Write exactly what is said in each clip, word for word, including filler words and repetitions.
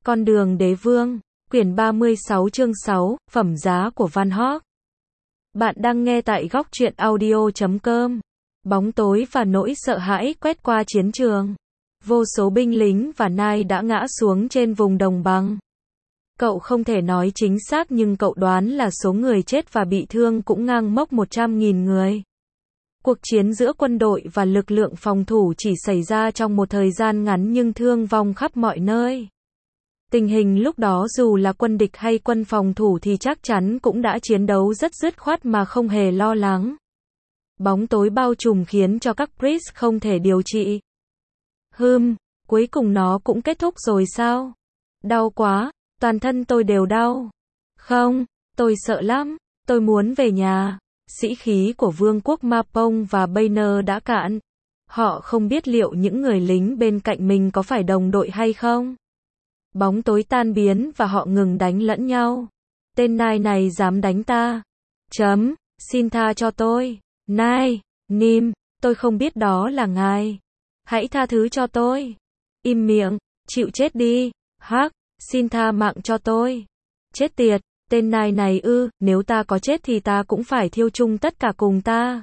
Con đường đế vương, quyển ba mươi sáu chương sáu, phẩm giá của Van Hog. Bạn đang nghe tại góc truyện audio chấm com. Bóng tối và nỗi sợ hãi quét qua chiến trường. Vô số binh lính và nai đã ngã xuống trên vùng đồng bằng. Cậu không thể nói chính xác nhưng cậu đoán là số người chết và bị thương cũng ngang mốc một trăm nghìn người. Cuộc chiến giữa quân đội và lực lượng phòng thủ chỉ xảy ra trong một thời gian ngắn nhưng thương vong khắp mọi nơi. Tình hình lúc đó dù là quân địch hay quân phòng thủ thì chắc chắn cũng đã chiến đấu rất dứt khoát mà không hề lo lắng. Bóng tối bao trùm khiến cho các priest không thể điều trị. Hừm, cuối cùng nó cũng kết thúc rồi sao? Đau quá, toàn thân tôi đều đau. Không, tôi sợ lắm, tôi muốn về nhà. Sĩ khí của vương quốc Mapong và Banner đã cạn. Họ không biết liệu những người lính bên cạnh mình có phải đồng đội hay không. Bóng tối tan biến và họ ngừng đánh lẫn nhau. Tên nai này dám đánh ta. Chấm, xin tha cho tôi. Nai, Nim, tôi không biết đó là ngài. Hãy tha thứ cho tôi. Im miệng, chịu chết đi. Hắc, xin tha mạng cho tôi. Chết tiệt, tên nai này ư, nếu ta có chết thì ta cũng phải thiêu chung tất cả cùng ta.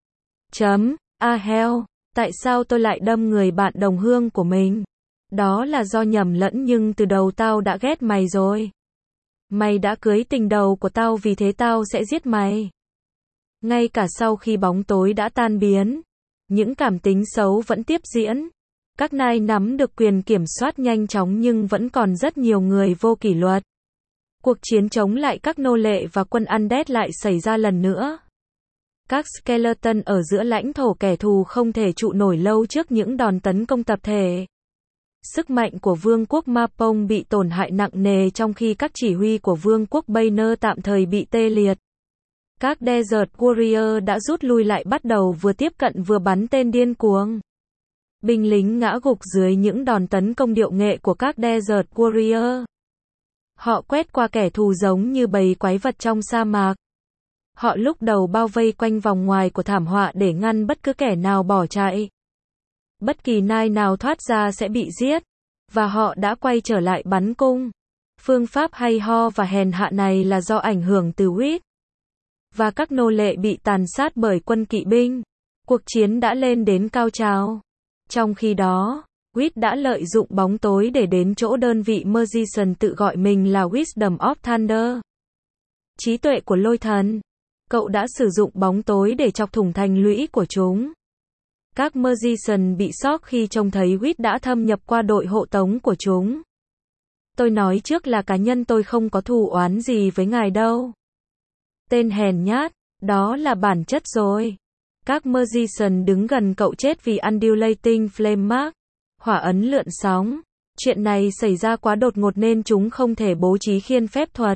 Chấm, a hell, tại sao tôi lại đâm người bạn đồng hương của mình? Đó là do nhầm lẫn nhưng từ đầu tao đã ghét mày rồi. Mày đã cưới tình đầu của tao vì thế tao sẽ giết mày. Ngay cả sau khi bóng tối đã tan biến, những cảm tính xấu vẫn tiếp diễn. Các nai nắm được quyền kiểm soát nhanh chóng nhưng vẫn còn rất nhiều người vô kỷ luật. Cuộc chiến chống lại các nô lệ và quân Undead lại xảy ra lần nữa. Các skeleton ở giữa lãnh thổ kẻ thù không thể trụ nổi lâu trước những đòn tấn công tập thể. Sức mạnh của vương quốc Mapong bị tổn hại nặng nề trong khi các chỉ huy của vương quốc Banner tạm thời bị tê liệt. Các Desert Warrior đã rút lui lại bắt đầu vừa tiếp cận vừa bắn tên điên cuồng. Binh lính ngã gục dưới những đòn tấn công điệu nghệ của các Desert Warrior. Họ quét qua kẻ thù giống như bầy quái vật trong sa mạc. Họ lúc đầu bao vây quanh vòng ngoài của thảm họa để ngăn bất cứ kẻ nào bỏ chạy. Bất kỳ nai nào thoát ra sẽ bị giết. Và họ đã quay trở lại bắn cung. Phương pháp hay ho và hèn hạ này là do ảnh hưởng từ Wit. Và các nô lệ bị tàn sát bởi quân kỵ binh. Cuộc chiến đã lên đến cao trào. Trong khi đó, Wit đã lợi dụng bóng tối để đến chỗ đơn vị Magician tự gọi mình là Wisdom of Thunder. Trí tuệ của lôi thần. Cậu đã sử dụng bóng tối để chọc thủng thành lũy của chúng. Các Magician bị sốc khi trông thấy Wit đã thâm nhập qua đội hộ tống của chúng. Tôi nói trước là cá nhân tôi không có thù oán gì với ngài đâu. Tên hèn nhát, đó là bản chất rồi. Các Magician đứng gần cậu chết vì Undulating Flame Mark, hỏa ấn lượn sóng. Chuyện này xảy ra quá đột ngột nên chúng không thể bố trí khiên phép thuật.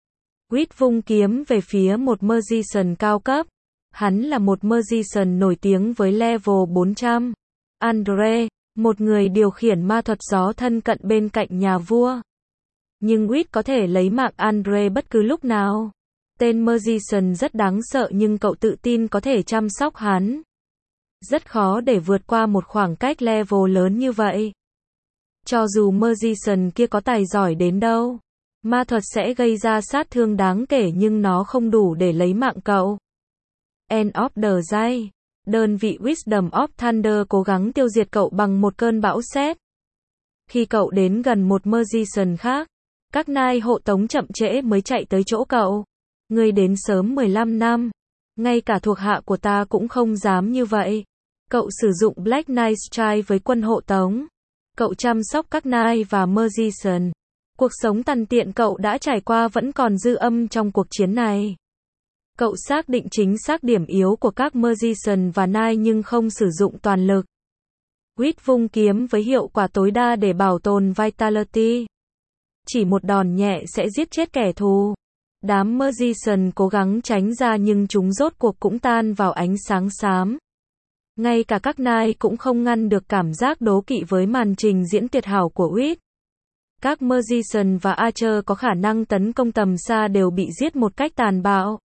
Wit vung kiếm về phía một Magician cao cấp. Hắn là một Magician nổi tiếng với level bốn trăm. Andre, một người điều khiển ma thuật gió thân cận bên cạnh nhà vua. Nhưng Wit có thể lấy mạng Andre bất cứ lúc nào. Tên Magician rất đáng sợ nhưng cậu tự tin có thể chăm sóc hắn. Rất khó để vượt qua một khoảng cách level lớn như vậy. Cho dù Magician kia có tài giỏi đến đâu, ma thuật sẽ gây ra sát thương đáng kể nhưng nó không đủ để lấy mạng cậu. End of the day. Đơn vị Wisdom of Thunder cố gắng tiêu diệt cậu bằng một cơn bão sét. Khi cậu đến gần một Magician khác, các nai hộ tống chậm trễ mới chạy tới chỗ cậu. Ngươi đến sớm mười lăm năm. Ngay cả thuộc hạ của ta cũng không dám như vậy. Cậu sử dụng Black Knight Strike với quân hộ tống. Cậu chăm sóc các nai và Magician. Cuộc sống tằn tiện cậu đã trải qua vẫn còn dư âm trong cuộc chiến này. Cậu xác định chính xác điểm yếu của các Magician và nai nhưng không sử dụng toàn lực. Wit vung kiếm với hiệu quả tối đa để bảo tồn Vitality. Chỉ một đòn nhẹ sẽ giết chết kẻ thù. Đám Magician cố gắng tránh ra nhưng chúng rốt cuộc cũng tan vào ánh sáng xám. Ngay cả các nai cũng không ngăn được cảm giác đố kỵ với màn trình diễn tuyệt hảo của Wit. Các Magician và Archer có khả năng tấn công tầm xa đều bị giết một cách tàn bạo.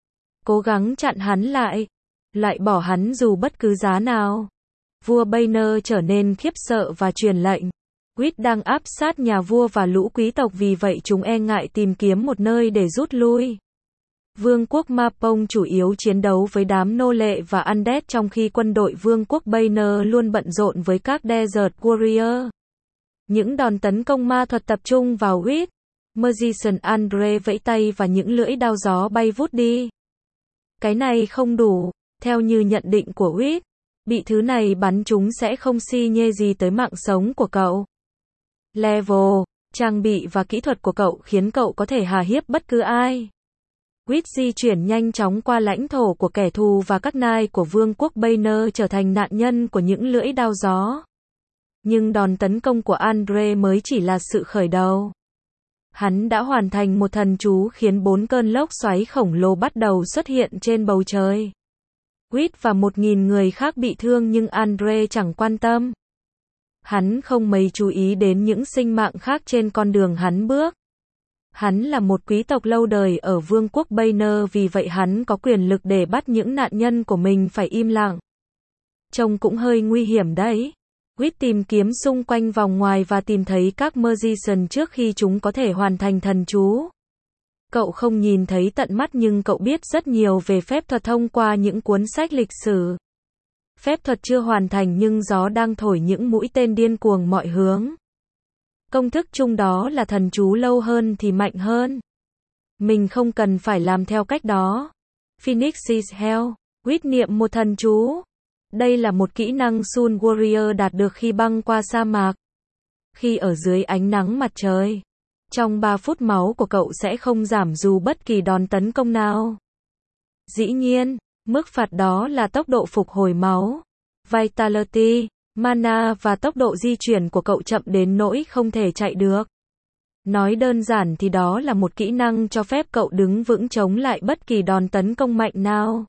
Cố gắng chặn hắn lại. Lại bỏ hắn dù bất cứ giá nào. Vua Banner trở nên khiếp sợ và truyền lệnh. Quýt đang áp sát nhà vua và lũ quý tộc, vì vậy chúng e ngại tìm kiếm một nơi để rút lui. Vương quốc Mapong chủ yếu chiến đấu với đám nô lệ và undead, trong khi quân đội Vương quốc Banner luôn bận rộn với các Desert Warrior. Những đòn tấn công ma thuật tập trung vào Quýt. Magician Andre vẫy tay và những lưỡi đao gió bay vút đi. Cái này không đủ, theo như nhận định của Quýt. Bị thứ này bắn chúng sẽ không xi nhê gì tới mạng sống của cậu. Level, trang bị và kỹ thuật của cậu khiến cậu có thể hà hiếp bất cứ ai. Quýt di chuyển nhanh chóng qua lãnh thổ của kẻ thù và các nai của Vương quốc Banner trở thành nạn nhân của những lưỡi đao gió. Nhưng đòn tấn công của Andre mới chỉ là sự khởi đầu. Hắn đã hoàn thành một thần chú khiến bốn cơn lốc xoáy khổng lồ bắt đầu xuất hiện trên bầu trời. Quýt và một nghìn người khác bị thương nhưng Andre chẳng quan tâm. Hắn không mấy chú ý đến những sinh mạng khác trên con đường hắn bước. Hắn là một quý tộc lâu đời ở Vương quốc Banner, vì vậy hắn có quyền lực để bắt những nạn nhân của mình phải im lặng. Trông cũng hơi nguy hiểm đấy. Quýt tìm kiếm xung quanh vòng ngoài và tìm thấy các Magician trước khi chúng có thể hoàn thành thần chú. Cậu không nhìn thấy tận mắt nhưng cậu biết rất nhiều về phép thuật thông qua những cuốn sách lịch sử. Phép thuật chưa hoàn thành nhưng gió đang thổi những mũi tên điên cuồng mọi hướng. Công thức chung đó là thần chú lâu hơn thì mạnh hơn. Mình không cần phải làm theo cách đó. Phoenix's Hell. Quýt niệm một thần chú. Đây là một kỹ năng Soul Warrior đạt được khi băng qua sa mạc. Khi ở dưới ánh nắng mặt trời. Trong ba phút máu của cậu sẽ không giảm dù bất kỳ đòn tấn công nào. Dĩ nhiên, mức phạt đó là tốc độ phục hồi máu, Vitality, Mana và tốc độ di chuyển của cậu chậm đến nỗi không thể chạy được. Nói đơn giản thì đó là một kỹ năng cho phép cậu đứng vững chống lại bất kỳ đòn tấn công mạnh nào.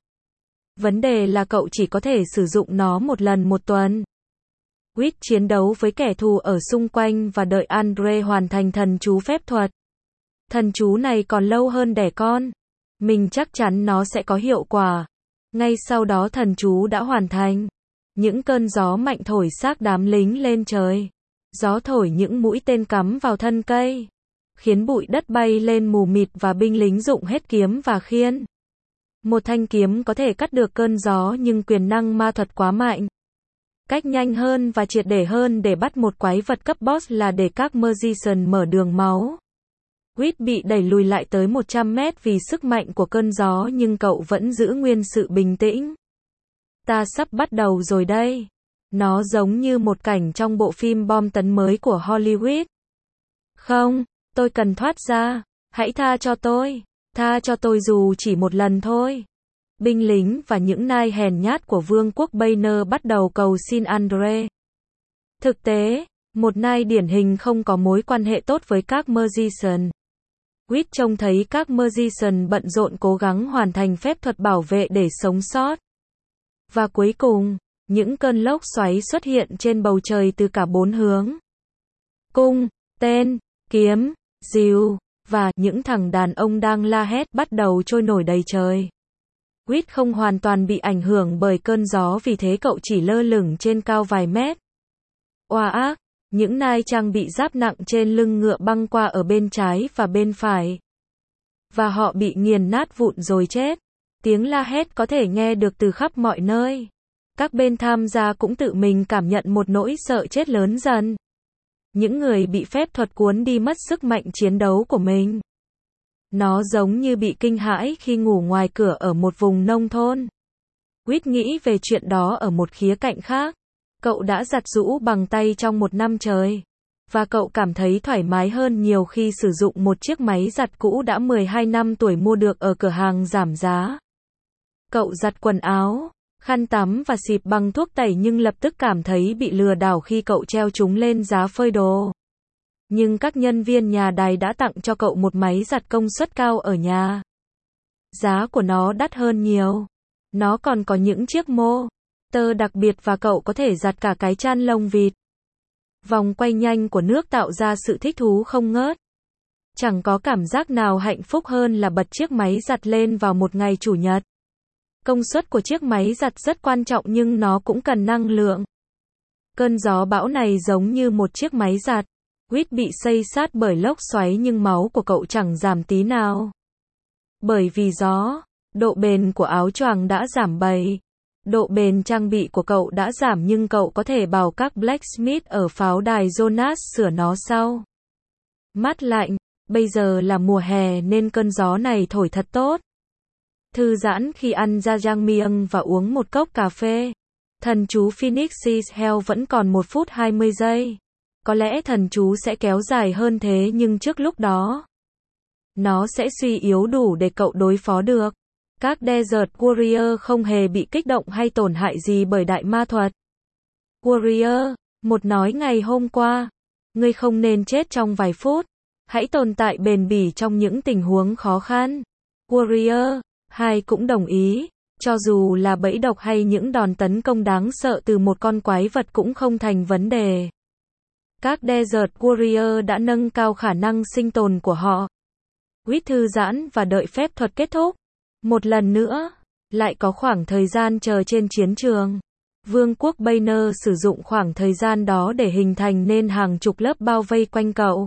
Vấn đề là cậu chỉ có thể sử dụng nó một lần một tuần. Quýt chiến đấu với kẻ thù ở xung quanh và đợi Andre hoàn thành thần chú phép thuật. Thần chú này còn lâu hơn đẻ con. Mình chắc chắn nó sẽ có hiệu quả. Ngay sau đó thần chú đã hoàn thành. Những cơn gió mạnh thổi xác đám lính lên trời. Gió thổi những mũi tên cắm vào thân cây, khiến bụi đất bay lên mù mịt và binh lính dụng hết kiếm và khiên. Một thanh kiếm có thể cắt được cơn gió nhưng quyền năng ma thuật quá mạnh. Cách nhanh hơn và triệt để hơn để bắt một quái vật cấp boss là để các Magician mở đường máu. Quýt bị đẩy lùi lại tới một trăm mét vì sức mạnh của cơn gió nhưng cậu vẫn giữ nguyên sự bình tĩnh. Ta sắp bắt đầu rồi đây. Nó giống như một cảnh trong bộ phim bom tấn mới của Hollywood. Không, tôi cần thoát ra. Hãy tha cho tôi. Tha cho tôi dù chỉ một lần thôi. Binh lính và những nai hèn nhát của Vương quốc Banner bắt đầu cầu xin Andre. Thực tế, một nai điển hình không có mối quan hệ tốt với các Magician. Quýt trông thấy các Magician bận rộn cố gắng hoàn thành phép thuật bảo vệ để sống sót. Và cuối cùng, những cơn lốc xoáy xuất hiện trên bầu trời từ cả bốn hướng. Cung, tên, kiếm, rìu, và những thằng đàn ông đang la hét bắt đầu trôi nổi đầy trời. Quýt không hoàn toàn bị ảnh hưởng bởi cơn gió, vì thế cậu chỉ lơ lửng trên cao vài mét. Oa ác, những nai trang bị giáp nặng trên lưng ngựa băng qua ở bên trái và bên phải. Và họ bị nghiền nát vụn rồi chết. Tiếng la hét có thể nghe được từ khắp mọi nơi. Các bên tham gia cũng tự mình cảm nhận một nỗi sợ chết lớn dần. Những người bị phép thuật cuốn đi mất sức mạnh chiến đấu của mình. Nó giống như bị kinh hãi khi ngủ ngoài cửa ở một vùng nông thôn. Quýt nghĩ về chuyện đó ở một khía cạnh khác. Cậu đã giặt giũ bằng tay trong một năm trời. Và cậu cảm thấy thoải mái hơn nhiều khi sử dụng một chiếc máy giặt cũ đã mười hai năm tuổi mua được ở cửa hàng giảm giá. Cậu giặt quần áo, khăn tắm và xịt bằng thuốc tẩy nhưng lập tức cảm thấy bị lừa đảo khi cậu treo chúng lên giá phơi đồ. Nhưng các nhân viên nhà đài đã tặng cho cậu một máy giặt công suất cao ở nhà. Giá của nó đắt hơn nhiều. Nó còn có những chiếc mô tơ đặc biệt và cậu có thể giặt cả cái chăn lông vịt. Vòng quay nhanh của nước tạo ra sự thích thú không ngớt. Chẳng có cảm giác nào hạnh phúc hơn là bật chiếc máy giặt lên vào một ngày chủ nhật. Công suất của chiếc máy giặt rất quan trọng nhưng nó cũng cần năng lượng. Cơn gió bão này giống như một chiếc máy giặt. Quýt bị xây sát bởi lốc xoáy nhưng máu của cậu chẳng giảm tí nào. Bởi vì gió, độ bền của áo choàng đã giảm bảy. Độ bền trang bị của cậu đã giảm nhưng cậu có thể bảo các blacksmith ở pháo đài Jonas sửa nó sau. Mát lạnh, bây giờ là mùa hè nên cơn gió này thổi thật tốt. Thư giãn khi ăn jajangmyeon và uống một cốc cà phê. Thần chú Phoenix's Hell vẫn còn một phút hai mươi giây. Có lẽ thần chú sẽ kéo dài hơn thế nhưng trước lúc đó, nó sẽ suy yếu đủ để cậu đối phó được. Các Desert Warrior không hề bị kích động hay tổn hại gì bởi đại ma thuật. Warrior, một nói ngày hôm qua, ngươi không nên chết trong vài phút. Hãy tồn tại bền bỉ trong những tình huống khó khăn. Warrior, hai cũng đồng ý. Cho dù là bẫy độc hay những đòn tấn công đáng sợ từ một con quái vật cũng không thành vấn đề. Các Desert Warrior đã nâng cao khả năng sinh tồn của họ. Quýt thư giãn và đợi phép thuật kết thúc. Một lần nữa, lại có khoảng thời gian chờ trên chiến trường. Vương quốc Banner sử dụng khoảng thời gian đó để hình thành nên hàng chục lớp bao vây quanh cậu.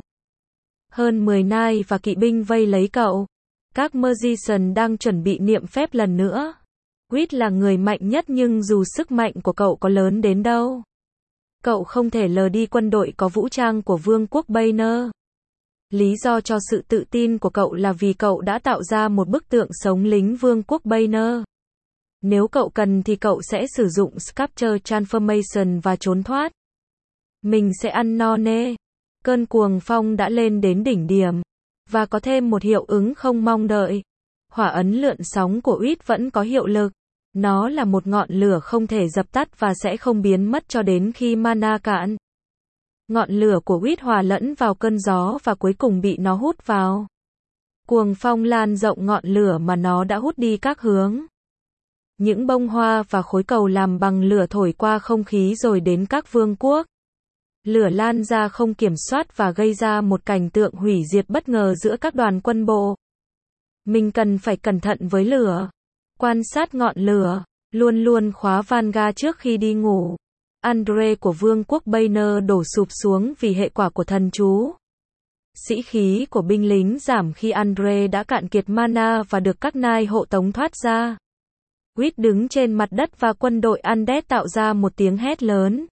Hơn mười nai và kỵ binh vây lấy cậu. Các Magician đang chuẩn bị niệm phép lần nữa. Quýt là người mạnh nhất nhưng dù sức mạnh của cậu có lớn đến đâu, cậu không thể lờ đi quân đội có vũ trang của Vương quốc Banner. Lý do cho sự tự tin của cậu là vì cậu đã tạo ra một bức tượng sống lính Vương quốc Banner. Nếu cậu cần thì cậu sẽ sử dụng Sculpture Transformation và trốn thoát. Mình sẽ ăn no nê. Cơn cuồng phong đã lên đến đỉnh điểm. Và có thêm một hiệu ứng không mong đợi. Hỏa ấn lượn sóng của Uýt vẫn có hiệu lực. Nó là một ngọn lửa không thể dập tắt và sẽ không biến mất cho đến khi mana cạn. Ngọn lửa của Uýt hòa lẫn vào cơn gió và cuối cùng bị nó hút vào. Cuồng phong lan rộng ngọn lửa mà nó đã hút đi các hướng. Những bông hoa và khối cầu làm bằng lửa thổi qua không khí rồi đến các vương quốc. Lửa lan ra không kiểm soát và gây ra một cảnh tượng hủy diệt bất ngờ giữa các đoàn quân bộ. Mình cần phải cẩn thận với lửa. Quan sát ngọn lửa. Luôn luôn khóa Vanga trước khi đi ngủ. Andre của Vương quốc Banner đổ sụp xuống vì hệ quả của thần chú. Sĩ khí của binh lính giảm khi Andre đã cạn kiệt mana và được các nai hộ tống thoát ra. Quýt đứng trên mặt đất và quân đội Undead tạo ra một tiếng hét lớn.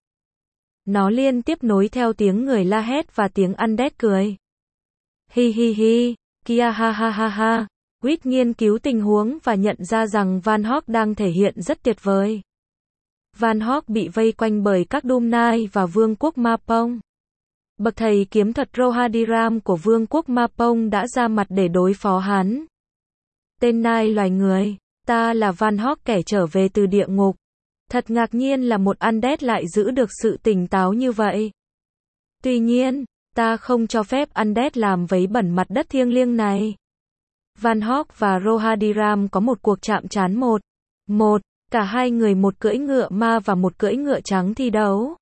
Nó liên tiếp nối theo tiếng người la hét và tiếng Undead cười. Hi hi hi, kia ha ha ha ha. Quýt nghiên cứu tình huống và nhận ra rằng Van Hog đang thể hiện rất tuyệt vời. Van Hog bị vây quanh bởi các Doom Knight và Vương quốc Mapong. Bậc thầy kiếm thuật Rohadiram của Vương quốc Mapong đã ra mặt để đối phó hắn. Tên Knight loài người, ta là Van Hog kẻ trở về từ địa ngục. Thật ngạc nhiên là một Undead lại giữ được sự tỉnh táo như vậy. Tuy nhiên, ta không cho phép Undead làm vấy bẩn mặt đất thiêng liêng này. Van Hog và Rohadiram có một cuộc chạm trán một. Một, cả hai người một cưỡi ngựa ma và một cưỡi ngựa trắng thi đấu.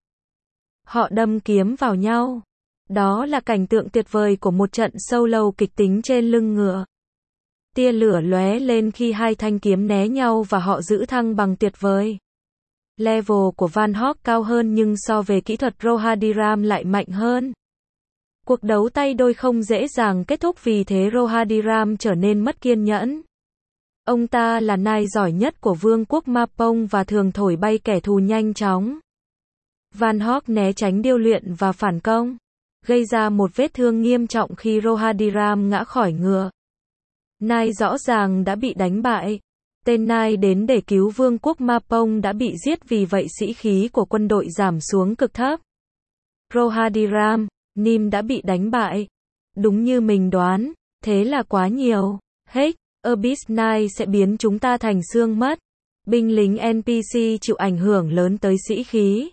Họ đâm kiếm vào nhau. Đó là cảnh tượng tuyệt vời của một trận solo kịch tính trên lưng ngựa. Tia lửa lóe lên khi hai thanh kiếm né nhau và họ giữ thăng bằng tuyệt vời. Level của Van Hog cao hơn nhưng so về kỹ thuật Rohadiram lại mạnh hơn. Cuộc đấu tay đôi không dễ dàng kết thúc vì thế Rohadiram trở nên mất kiên nhẫn. Ông ta là Knight giỏi nhất của Vương quốc Mapong và thường thổi bay kẻ thù nhanh chóng. Van Hog né tránh điêu luyện và phản công, gây ra một vết thương nghiêm trọng khi Rohadiram ngã khỏi ngựa. Knight rõ ràng đã bị đánh bại. Tên Knight đến để cứu Vương quốc Mapong đã bị giết vì vậy sĩ khí của quân đội giảm xuống cực thấp. Rohadiram, Nim đã bị đánh bại. Đúng như mình đoán, thế là quá nhiều. Heck, Abyss Knight sẽ biến chúng ta thành xương mất. Binh lính en pê xê chịu ảnh hưởng lớn tới sĩ khí.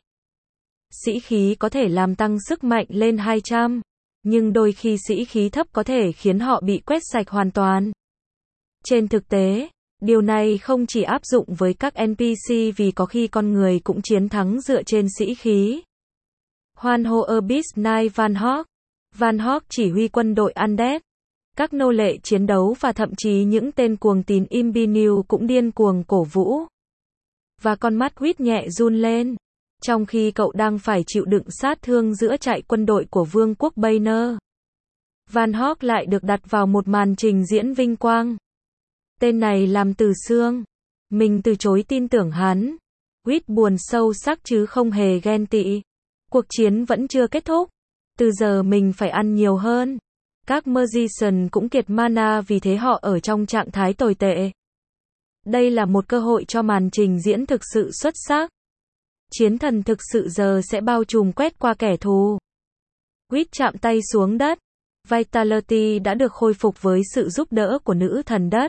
Sĩ khí có thể làm tăng sức mạnh lên hai trăm, nhưng đôi khi sĩ khí thấp có thể khiến họ bị quét sạch hoàn toàn. Trên thực tế, điều này không chỉ áp dụng với các en pê xê vì có khi con người cũng chiến thắng dựa trên sĩ khí. Hoan hô Abyss Knight Van Hog. Van Hog chỉ huy quân đội Undead. Các nô lệ chiến đấu và thậm chí những tên cuồng tín Imbinu cũng điên cuồng cổ vũ. Và con mắt Quýt nhẹ run lên. Trong khi cậu đang phải chịu đựng sát thương giữa trại quân đội của Vương quốc Banner, Van Hog lại được đặt vào một màn trình diễn vinh quang. Tên này làm từ xương. Mình từ chối tin tưởng hắn. Reed buồn sâu sắc chứ không hề ghen tị. Cuộc chiến vẫn chưa kết thúc. Từ giờ mình phải ăn nhiều hơn. Các Magician cũng kiệt mana vì thế họ ở trong trạng thái tồi tệ. Đây là một cơ hội cho màn trình diễn thực sự xuất sắc. Chiến thần thực sự giờ sẽ bao trùm quét qua kẻ thù. Reed chạm tay xuống đất. Vitality đã được khôi phục với sự giúp đỡ của nữ thần đất.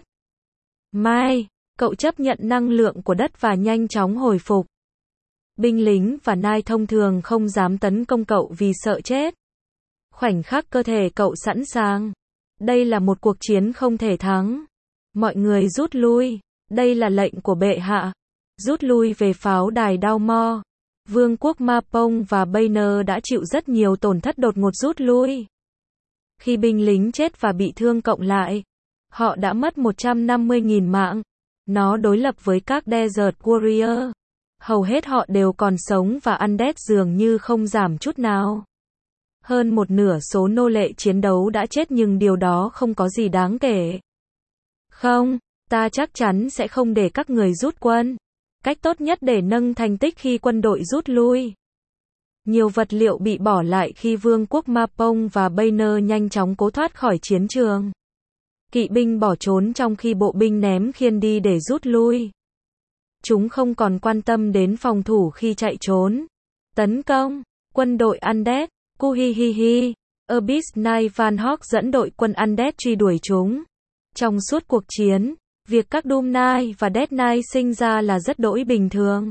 Mai, cậu chấp nhận năng lượng của đất và nhanh chóng hồi phục. Binh lính và nai thông thường không dám tấn công cậu vì sợ chết. Khoảnh khắc cơ thể cậu sẵn sàng. Đây là một cuộc chiến không thể thắng. Mọi người rút lui. Đây là lệnh của bệ hạ. Rút lui về pháo đài Dalmor. Vương quốc Mapong và Banner đã chịu rất nhiều tổn thất đột ngột rút lui. Khi binh lính chết và bị thương cộng lại, họ đã mất một trăm năm mươi nghìn mạng. Nó đối lập với các Desert Warrior. Hầu hết họ đều còn sống và Undead dường như không giảm chút nào. Hơn một nửa số nô lệ chiến đấu đã chết nhưng điều đó không có gì đáng kể. Không, ta chắc chắn sẽ không để các người rút quân. Cách tốt nhất để nâng thành tích khi quân đội rút lui. Nhiều vật liệu bị bỏ lại khi Vương quốc Mapong và Banner nhanh chóng cố thoát khỏi chiến trường. Kỵ binh bỏ trốn trong khi bộ binh ném khiên đi để rút lui. Chúng không còn quan tâm đến phòng thủ khi chạy trốn. Tấn công, quân đội Undead, Kuhihihi, Abyss Knight Van Hog dẫn đội quân Undead truy đuổi chúng. Trong suốt cuộc chiến, việc các Doom Knight và Death Knight sinh ra là rất đỗi bình thường.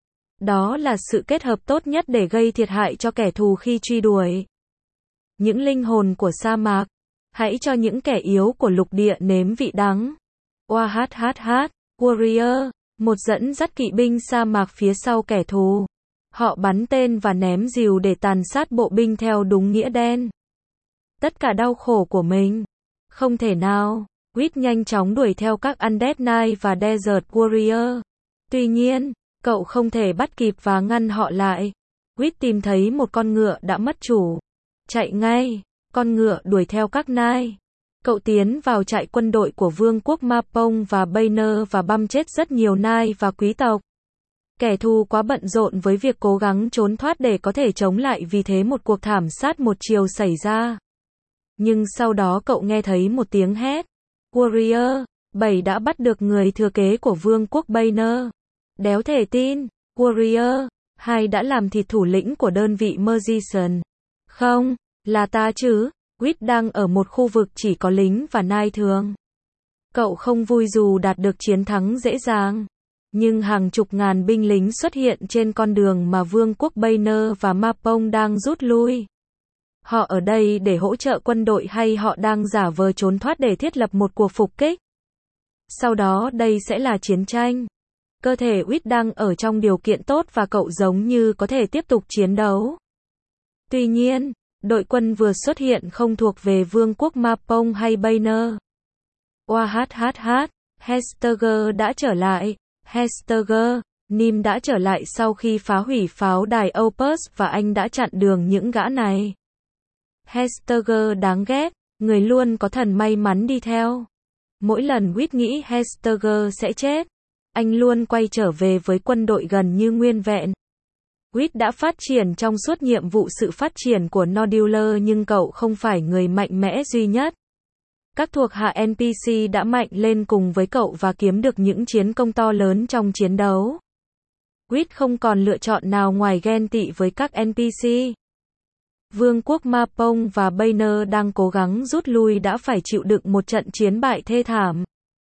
Đó là sự kết hợp tốt nhất để gây thiệt hại cho kẻ thù khi truy đuổi. Những linh hồn của sa mạc, hãy cho những kẻ yếu của lục địa nếm vị đắng. Oahahaha, Warrior, một dẫn dắt kỵ binh sa mạc phía sau kẻ thù. Họ bắn tên và ném rìu để tàn sát bộ binh theo đúng nghĩa đen. Tất cả đau khổ của mình. Không thể nào. Reed nhanh chóng đuổi theo các Undead Knight và Desert Warrior. Tuy nhiên, cậu không thể bắt kịp và ngăn họ lại. Reed tìm thấy một con ngựa đã mất chủ. Chạy ngay, con ngựa đuổi theo các Knight. Cậu tiến vào trại quân đội của Vương quốc Mapong và Banner và băm chết rất nhiều Knight và quý tộc. Kẻ thù quá bận rộn với việc cố gắng trốn thoát để có thể chống lại, vì thế một cuộc thảm sát một chiều xảy ra. Nhưng sau đó cậu nghe thấy một tiếng hét. Warrior bảy đã bắt được người thừa kế của Vương quốc Banner. Đéo thể tin. Warrior hai đã làm thịt thủ lĩnh của đơn vị Magician. Không, là ta chứ. Reed đang ở một khu vực chỉ có lính và nai thường. Cậu không vui dù đạt được chiến thắng dễ dàng. Nhưng hàng chục ngàn binh lính xuất hiện trên con đường mà Vương quốc Banner và Mapong đang rút lui. Họ ở đây để hỗ trợ quân đội hay họ đang giả vờ trốn thoát để thiết lập một cuộc phục kích? Sau đó đây sẽ là chiến tranh. Cơ thể Reed đang ở trong điều kiện tốt và cậu giống như có thể tiếp tục chiến đấu. Tuy nhiên, đội quân vừa xuất hiện không thuộc về Vương quốc Mapong hay Banner. Oahahaha, Hestager đã trở lại. Hestager, Nim đã trở lại sau khi phá hủy pháo đài Opus và anh đã chặn đường những gã này. Hestager đáng ghét, người luôn có thần may mắn đi theo. Mỗi lần Reed nghĩ Hestager sẽ chết, anh luôn quay trở về với quân đội gần như nguyên vẹn. Reed đã phát triển trong suốt nhiệm vụ sự phát triển của Nodular, nhưng cậu không phải người mạnh mẽ duy nhất. Các thuộc hạ en pê xê đã mạnh lên cùng với cậu và kiếm được những chiến công to lớn trong chiến đấu. Reed không còn lựa chọn nào ngoài ghen tị với các en pê xê. Vương quốc Mapong và Banner đang cố gắng rút lui đã phải chịu đựng một trận chiến bại thê thảm.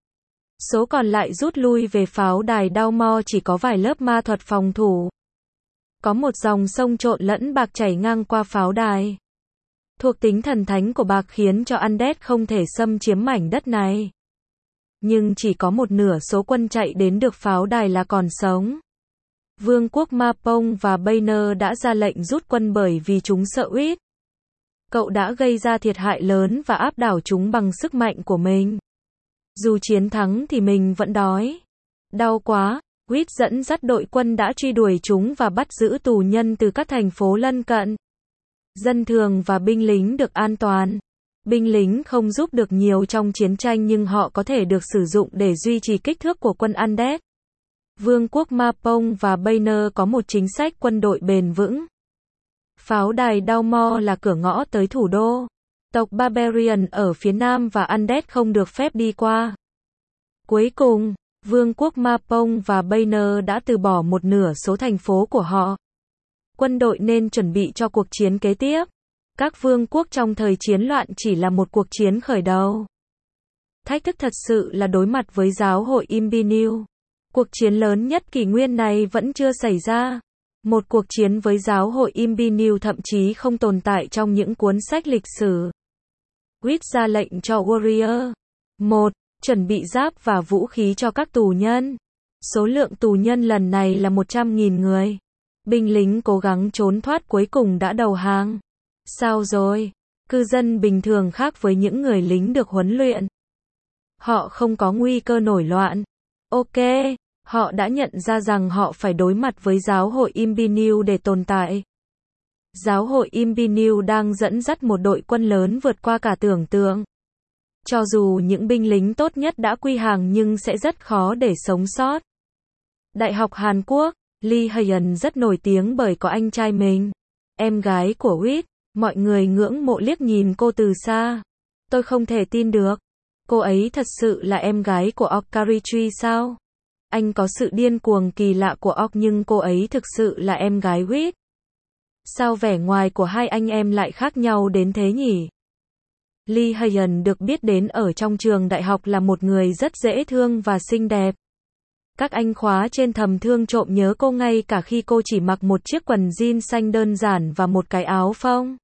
Số còn lại rút lui về pháo đài Dalmor chỉ có vài lớp ma thuật phòng thủ. Có một dòng sông trộn lẫn bạc chảy ngang qua pháo đài. Thuộc tính thần thánh của bạc khiến cho Undead không thể xâm chiếm mảnh đất này. Nhưng chỉ có một nửa số quân chạy đến được pháo đài là còn sống. Vương quốc Mapong và Banner đã ra lệnh rút quân bởi vì chúng sợ Reed. Cậu đã gây ra thiệt hại lớn và áp đảo chúng bằng sức mạnh của mình. Dù chiến thắng thì mình vẫn đói. Đau quá. Reed dẫn dắt đội quân đã truy đuổi chúng và bắt giữ tù nhân từ các thành phố lân cận. Dân thường và binh lính được an toàn. Binh lính không giúp được nhiều trong chiến tranh nhưng họ có thể được sử dụng để duy trì kích thước của quân Undead. Vương quốc Mapong và Banner có một chính sách quân đội bền vững. Pháo đài Dalmor là cửa ngõ tới thủ đô. Tộc Barbarian ở phía nam và Undead không được phép đi qua. Cuối cùng, Vương quốc Mapong và Banner đã từ bỏ một nửa số thành phố của họ. Quân đội nên chuẩn bị cho cuộc chiến kế tiếp. Các vương quốc trong thời chiến loạn chỉ là một cuộc chiến khởi đầu. Thách thức thật sự là đối mặt với giáo hội Imbiniu. Cuộc chiến lớn nhất kỷ nguyên này vẫn chưa xảy ra. Một cuộc chiến với giáo hội Imbiniu thậm chí không tồn tại trong những cuốn sách lịch sử. Reed ra lệnh cho Warrior. một. Chuẩn bị giáp và vũ khí cho các tù nhân. Số lượng tù nhân lần này là một trăm nghìn người. Binh lính cố gắng trốn thoát cuối cùng đã đầu hàng. Sao rồi? Cư dân bình thường khác với những người lính được huấn luyện. Họ không có nguy cơ nổi loạn. Ok, họ đã nhận ra rằng họ phải đối mặt với giáo hội Imbiniu để tồn tại. Giáo hội Imbiniu đang dẫn dắt một đội quân lớn vượt qua cả tưởng tượng. Cho dù những binh lính tốt nhất đã quy hàng nhưng sẽ rất khó để sống sót. Đại học Hàn Quốc, Lee Hyun rất nổi tiếng bởi có anh trai mình. Em gái của Reed, mọi người ngưỡng mộ liếc nhìn cô từ xa. Tôi không thể tin được. Cô ấy thật sự là em gái của Okarichi sao? Anh có sự điên cuồng kỳ lạ của Ok nhưng cô ấy thực sự là em gái Reed. Sao vẻ ngoài của hai anh em lại khác nhau đến thế nhỉ? Lee Hyun được biết đến ở trong trường đại học là một người rất dễ thương và xinh đẹp. Các anh khóa trên thầm thương trộm nhớ cô ngay cả khi cô chỉ mặc một chiếc quần jean xanh đơn giản và một cái áo phông.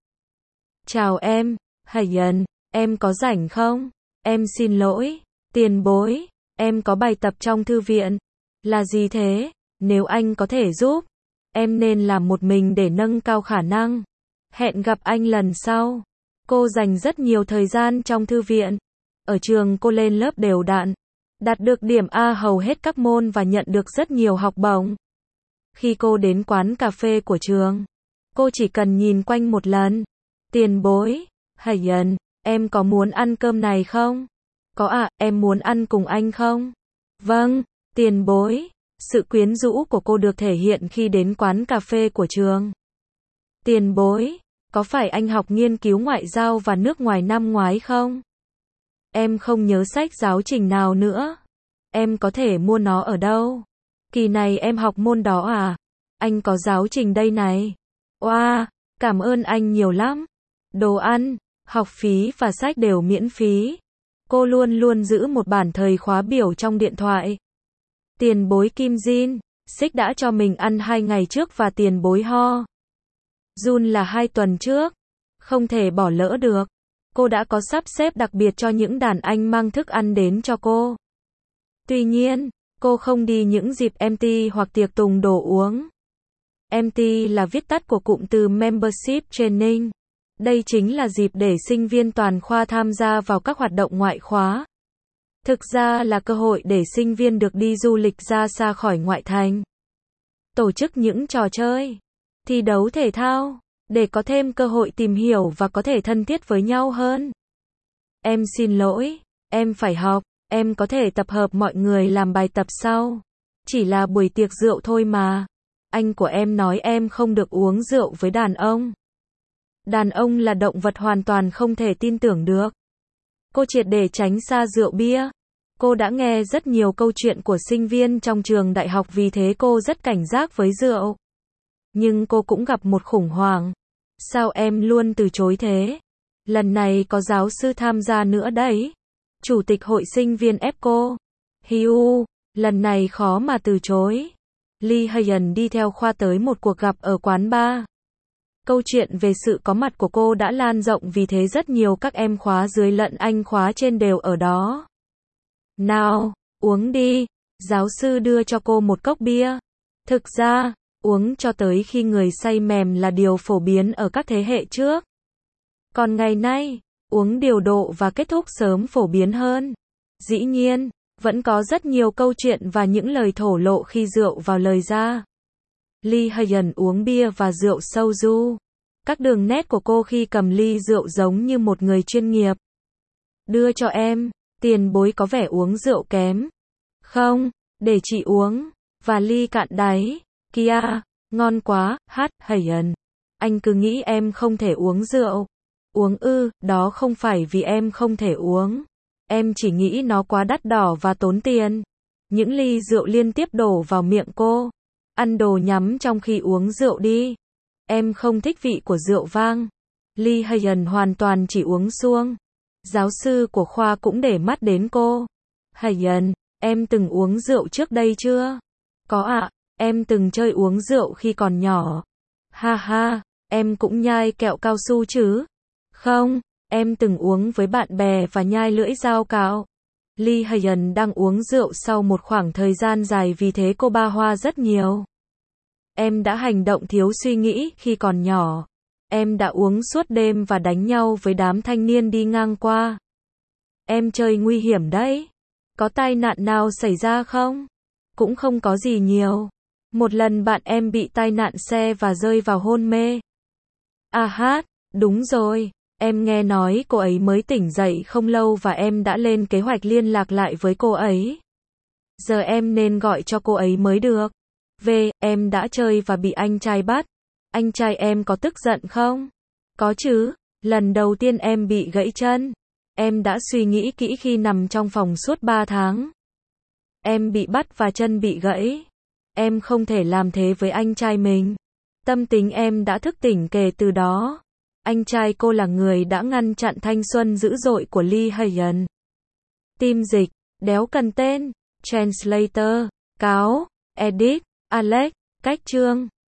Chào em, Hyun, em có rảnh không? Em xin lỗi, tiền bối, em có bài tập trong thư viện. Là gì thế? Nếu anh có thể giúp, em nên làm một mình để nâng cao khả năng. Hẹn gặp anh lần sau. Cô dành rất nhiều thời gian trong thư viện. Ở trường cô lên lớp đều đặn, đạt được điểm A hầu hết các môn và nhận được rất nhiều học bổng. Khi cô đến quán cà phê của trường, cô chỉ cần nhìn quanh một lần. Tiền bối, Hyun, em có muốn ăn cơm này không? Có ạ, à, em muốn ăn cùng anh không? Vâng, tiền bối. Sự quyến rũ của cô được thể hiện khi đến quán cà phê của trường. Tiền bối, có phải anh học nghiên cứu ngoại giao và nước ngoài năm ngoái không? Em không nhớ sách giáo trình nào nữa. Em có thể mua nó ở đâu? Kỳ này em học môn đó à? Anh có giáo trình đây này. Oa, wow, cảm ơn anh nhiều lắm. Đồ ăn, học phí và sách đều miễn phí. Cô luôn luôn giữ một bản thời khóa biểu trong điện thoại. Tiền bối Kim Jin, Sích đã cho mình ăn hai ngày trước và tiền bối Ho Jun là hai tuần trước. Không thể bỏ lỡ được. Cô đã có sắp xếp đặc biệt cho những đàn anh mang thức ăn đến cho cô. Tuy nhiên, cô không đi những dịp em tê hoặc tiệc tùng đồ uống. em tê là viết tắt của cụm từ Membership Training. Đây chính là dịp để sinh viên toàn khoa tham gia vào các hoạt động ngoại khóa. Thực ra là cơ hội để sinh viên được đi du lịch ra xa khỏi ngoại thành. Tổ chức những trò chơi, thi đấu thể thao, để có thêm cơ hội tìm hiểu và có thể thân thiết với nhau hơn. Em xin lỗi, em phải học, em có thể tập hợp mọi người làm bài tập sau. Chỉ là buổi tiệc rượu thôi mà. Anh của em nói em không được uống rượu với đàn ông. Đàn ông là động vật hoàn toàn không thể tin tưởng được. Cô triệt để tránh xa rượu bia. Cô đã nghe rất nhiều câu chuyện của sinh viên trong trường đại học vì thế cô rất cảnh giác với rượu. Nhưng cô cũng gặp một khủng hoảng. Sao em luôn từ chối thế? Lần này có giáo sư tham gia nữa đấy. Chủ tịch hội sinh viên ép cô. Hiu, lần này khó mà từ chối. Lee Hyun đi theo Khoa tới một cuộc gặp ở quán bar. Câu chuyện về sự có mặt của cô đã lan rộng vì thế rất nhiều các em khóa dưới lẫn anh khóa trên đều ở đó. Nào, uống đi. Giáo sư đưa cho cô một cốc bia. Thực ra, uống cho tới khi người say mềm là điều phổ biến ở các thế hệ trước. Còn ngày nay, uống điều độ và kết thúc sớm phổ biến hơn. Dĩ nhiên, Vẫn có rất nhiều câu chuyện và những lời thổ lộ khi rượu vào lời ra. Lee Hyun uống bia và rượu soju. Các đường nét của cô khi cầm ly rượu giống như một người chuyên nghiệp. Đưa cho em, tiền bối có vẻ uống rượu kém. Không, để chị uống. Và ly cạn đáy. Kia, ngon quá, hát, Hyun. Anh cứ nghĩ em không thể uống rượu. Uống ư, đó không phải vì em không thể uống. Em chỉ nghĩ nó quá đắt đỏ và tốn tiền. Những ly rượu liên tiếp đổ vào miệng cô. Ăn đồ nhắm trong khi uống rượu đi. Em không thích vị của rượu vang. Lee Hyun hoàn toàn chỉ uống suông. Giáo sư của khoa cũng để mắt đến cô. Hyun, em từng uống rượu trước đây chưa? Có ạ, em từng chơi uống rượu khi còn nhỏ. Ha ha, em cũng nhai kẹo cao su chứ? Không, em từng uống với bạn bè và nhai lưỡi dao cạo. Lee Hyun đang uống rượu sau một khoảng thời gian dài vì thế cô ba hoa rất nhiều. Em đã hành động thiếu suy nghĩ khi còn nhỏ. Em đã uống suốt đêm và đánh nhau với đám thanh niên đi ngang qua. Em chơi nguy hiểm đấy. Có tai nạn nào xảy ra không? Cũng không có gì nhiều. Một lần bạn em bị tai nạn xe và rơi vào hôn mê. À hát, đúng rồi. Em nghe nói cô ấy mới tỉnh dậy không lâu và em đã lên kế hoạch liên lạc lại với cô ấy. Giờ em nên gọi cho cô ấy mới được. Về, em đã chơi và bị anh trai bắt. Anh trai em có tức giận không? Có chứ, lần đầu tiên em bị gãy chân. Em đã suy nghĩ kỹ khi nằm trong phòng suốt ba tháng. Em bị bắt và chân bị gãy. Em không thể làm thế với anh trai mình. Tâm tính em đã thức tỉnh kể từ đó. Anh trai cô là người đã ngăn chặn thanh xuân dữ dội của Lee Hyun. Tim dịch, đéo cần tên. Translator, cáo, edit, Alex, cách chương.